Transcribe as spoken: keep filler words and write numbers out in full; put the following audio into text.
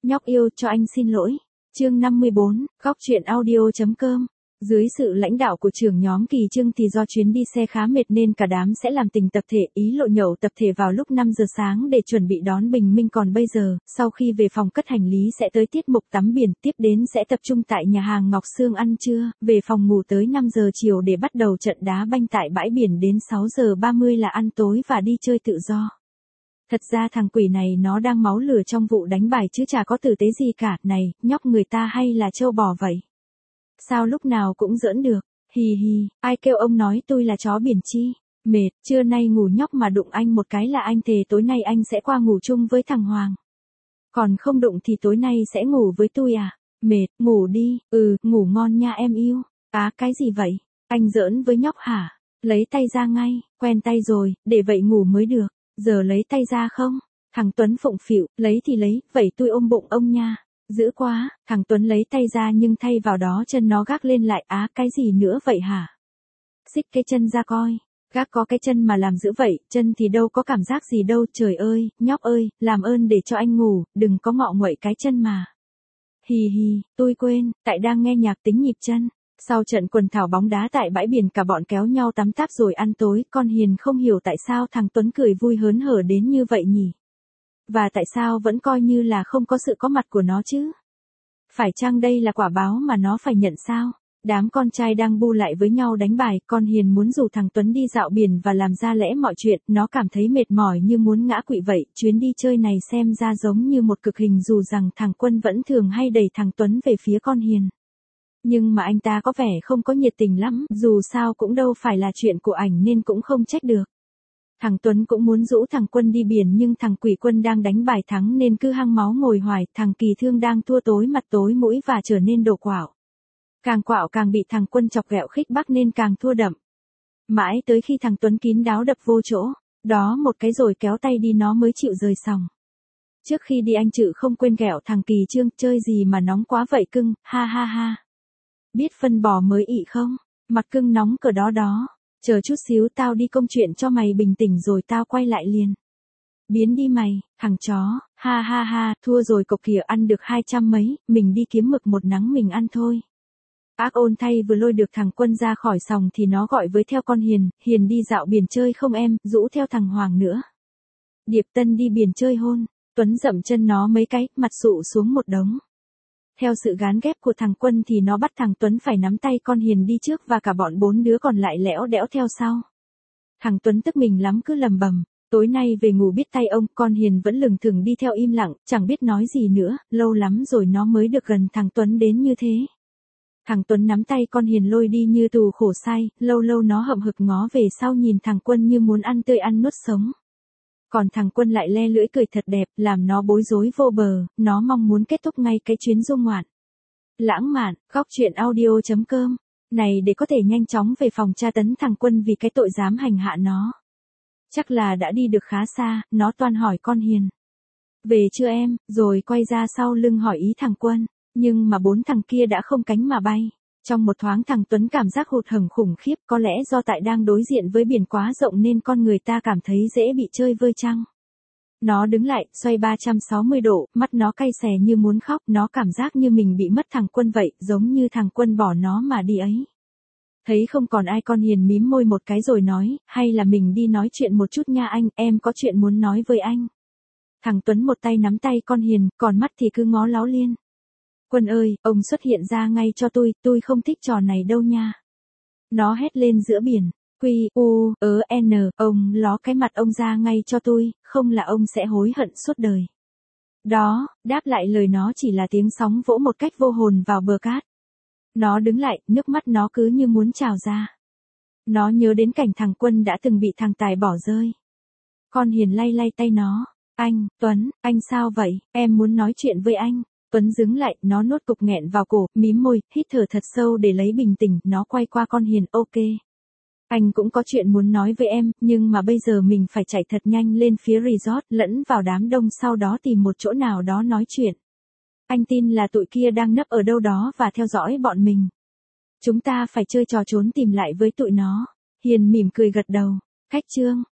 Nhóc yêu cho anh xin lỗi. Chương năm mươi bốn, góc truyện audio.com. Dưới sự lãnh đạo của trưởng nhóm Kỳ Trưng thì do chuyến đi xe khá mệt nên cả đám sẽ làm tình tập thể, ý lộ nhậu tập thể vào lúc năm giờ sáng để chuẩn bị đón bình minh. Còn bây giờ, sau khi về phòng cất hành lý sẽ tới tiết mục tắm biển, tiếp đến sẽ tập trung tại nhà hàng Ngọc Sương ăn trưa, về phòng ngủ tới năm giờ chiều để bắt đầu trận đá banh tại bãi biển, đến sáu giờ ba mươi là ăn tối và đi chơi tự do. Thật ra thằng quỷ này nó đang máu lửa trong vụ đánh bài chứ chả có tử tế gì cả. Này, nhóc người ta hay là trâu bò vậy? Sao lúc nào cũng giỡn được? Hì hì, ai kêu ông nói tôi là chó biển chi? Mệt, trưa nay ngủ nhóc mà đụng anh một cái là anh thề tối nay anh sẽ qua ngủ chung với thằng Hoàng. Còn không đụng thì tối nay sẽ ngủ với tôi à? Mệt, ngủ đi, ừ, ngủ ngon nha em yêu. Á, cái gì vậy? Anh giỡn với nhóc hả? Lấy tay ra ngay, quen tay rồi, để vậy ngủ mới được. Giờ lấy tay ra không? Thằng Tuấn phụng phịu, lấy thì lấy, vậy tôi ôm bụng ông nha. Dữ quá, thằng Tuấn lấy tay ra nhưng thay vào đó chân nó gác lên lại. Á, cái gì nữa vậy hả? Xích cái chân ra coi. Gác có cái chân mà làm dữ vậy, chân thì đâu có cảm giác gì đâu. Trời ơi, nhóc ơi, làm ơn để cho anh ngủ, đừng có ngọ nguậy cái chân mà. Hì hì, tôi quên, tại đang nghe nhạc tính nhịp chân. Sau trận quần thảo bóng đá tại bãi biển cả bọn kéo nhau tắm táp rồi ăn tối. Con Hiền không hiểu tại sao thằng Tuấn cười vui hớn hở đến như vậy nhỉ? Và tại sao vẫn coi như là không có sự có mặt của nó chứ? Phải chăng đây là quả báo mà nó phải nhận sao? Đám con trai đang bu lại với nhau đánh bài, con Hiền muốn rủ thằng Tuấn đi dạo biển và làm ra lẽ mọi chuyện, nó cảm thấy mệt mỏi như muốn ngã quỵ vậy. Chuyến đi chơi này xem ra giống như một cực hình, dù rằng thằng Quân vẫn thường hay đẩy thằng Tuấn về phía con Hiền. Nhưng mà anh ta có vẻ không có nhiệt tình lắm, dù sao cũng đâu phải là chuyện của ảnh nên cũng không trách được. Thằng Tuấn cũng muốn rủ thằng Quân đi biển nhưng thằng Quỷ Quân đang đánh bài thắng nên cứ hăng máu ngồi hoài. Thằng Kỳ Thương đang thua tối mặt tối mũi và trở nên đồ quạo. Càng quạo càng bị thằng Quân chọc ghẹo khích bác nên càng thua đậm. Mãi tới khi thằng Tuấn kín đáo đập vô chỗ, đó một cái rồi kéo tay đi nó mới chịu rời sòng. Trước khi đi anh Trự không quên ghẹo thằng Kỳ Trương, chơi gì mà nóng quá vậy cưng, ha ha ha. Biết phân bò mới ị không? Mặt cưng nóng cỡ đó đó. Chờ chút xíu tao đi công chuyện cho mày bình tĩnh rồi tao quay lại liền. Biến đi mày, thằng chó, ha ha ha, thua rồi cộc kìa, ăn được hai trăm mấy, mình đi kiếm mực một nắng mình ăn thôi. Ác ôn thay vừa lôi được thằng Quân ra khỏi sòng thì nó gọi với theo con Hiền, Hiền đi dạo biển chơi không em, rũ theo thằng Hoàng nữa. Điệp Tân đi biển chơi hôn, Tuấn dậm chân nó mấy cái, mặt sụ xuống một đống. Theo sự gán ghép của thằng Quân thì nó bắt thằng Tuấn phải nắm tay con Hiền đi trước và cả bọn bốn đứa còn lại lẽo đẽo theo sau. Thằng Tuấn tức mình lắm cứ lầm bầm, tối nay về ngủ biết tay ông. Con Hiền vẫn lừng thừng đi theo im lặng, chẳng biết nói gì nữa, lâu lắm rồi nó mới được gần thằng Tuấn đến như thế. Thằng Tuấn nắm tay con Hiền lôi đi như tù khổ sai, lâu lâu nó hậm hực ngó về sau nhìn thằng Quân như muốn ăn tươi ăn nuốt sống. Còn thằng Quân lại le lưỡi cười thật đẹp, làm nó bối rối vô bờ, nó mong muốn kết thúc ngay cái chuyến du ngoạn. Lãng mạn, góc truyện audio.com. Này để có thể nhanh chóng về phòng tra tấn thằng Quân vì cái tội dám hành hạ nó. Chắc là đã đi được khá xa, nó toan hỏi con Hiền. Về chưa em, rồi quay ra sau lưng hỏi ý thằng Quân. Nhưng mà bốn thằng kia đã không cánh mà bay. Trong một thoáng thằng Tuấn cảm giác hụt hẫng khủng khiếp, có lẽ do tại đang đối diện với biển quá rộng nên con người ta cảm thấy dễ bị chơi vơi chăng. Nó đứng lại, xoay ba trăm sáu mươi độ, mắt nó cay xè như muốn khóc, nó cảm giác như mình bị mất thằng Quân vậy, giống như thằng Quân bỏ nó mà đi ấy. Thấy không còn ai con Hiền mím môi một cái rồi nói, hay là mình đi nói chuyện một chút nha anh, em có chuyện muốn nói với anh. Thằng Tuấn một tay nắm tay con Hiền, còn mắt thì cứ ngó láo liên. Quân ơi, ông xuất hiện ra ngay cho tôi, tôi không thích trò này đâu nha. Nó hét lên giữa biển, quy, u, ớ, n, ông ló cái mặt ông ra ngay cho tôi, không là ông sẽ hối hận suốt đời. Đó, đáp lại lời nó chỉ là tiếng sóng vỗ một cách vô hồn vào bờ cát. Nó đứng lại, nước mắt nó cứ như muốn trào ra. Nó nhớ đến cảnh thằng Quân đã từng bị thằng Tài bỏ rơi. Con Hiền lay lay tay nó, anh, Tuấn, anh sao vậy, em muốn nói chuyện với anh. Tuấn dừng lại, nó nuốt cục nghẹn vào cổ, mím môi, hít thở thật sâu để lấy bình tĩnh, nó quay qua con Hiền, ok. Anh cũng có chuyện muốn nói với em, nhưng mà bây giờ mình phải chạy thật nhanh lên phía resort, lẫn vào đám đông sau đó tìm một chỗ nào đó nói chuyện. Anh tin là tụi kia đang nấp ở đâu đó và theo dõi bọn mình. Chúng ta phải chơi trò trốn tìm lại với tụi nó. Hiền mỉm cười gật đầu. Khách Trương,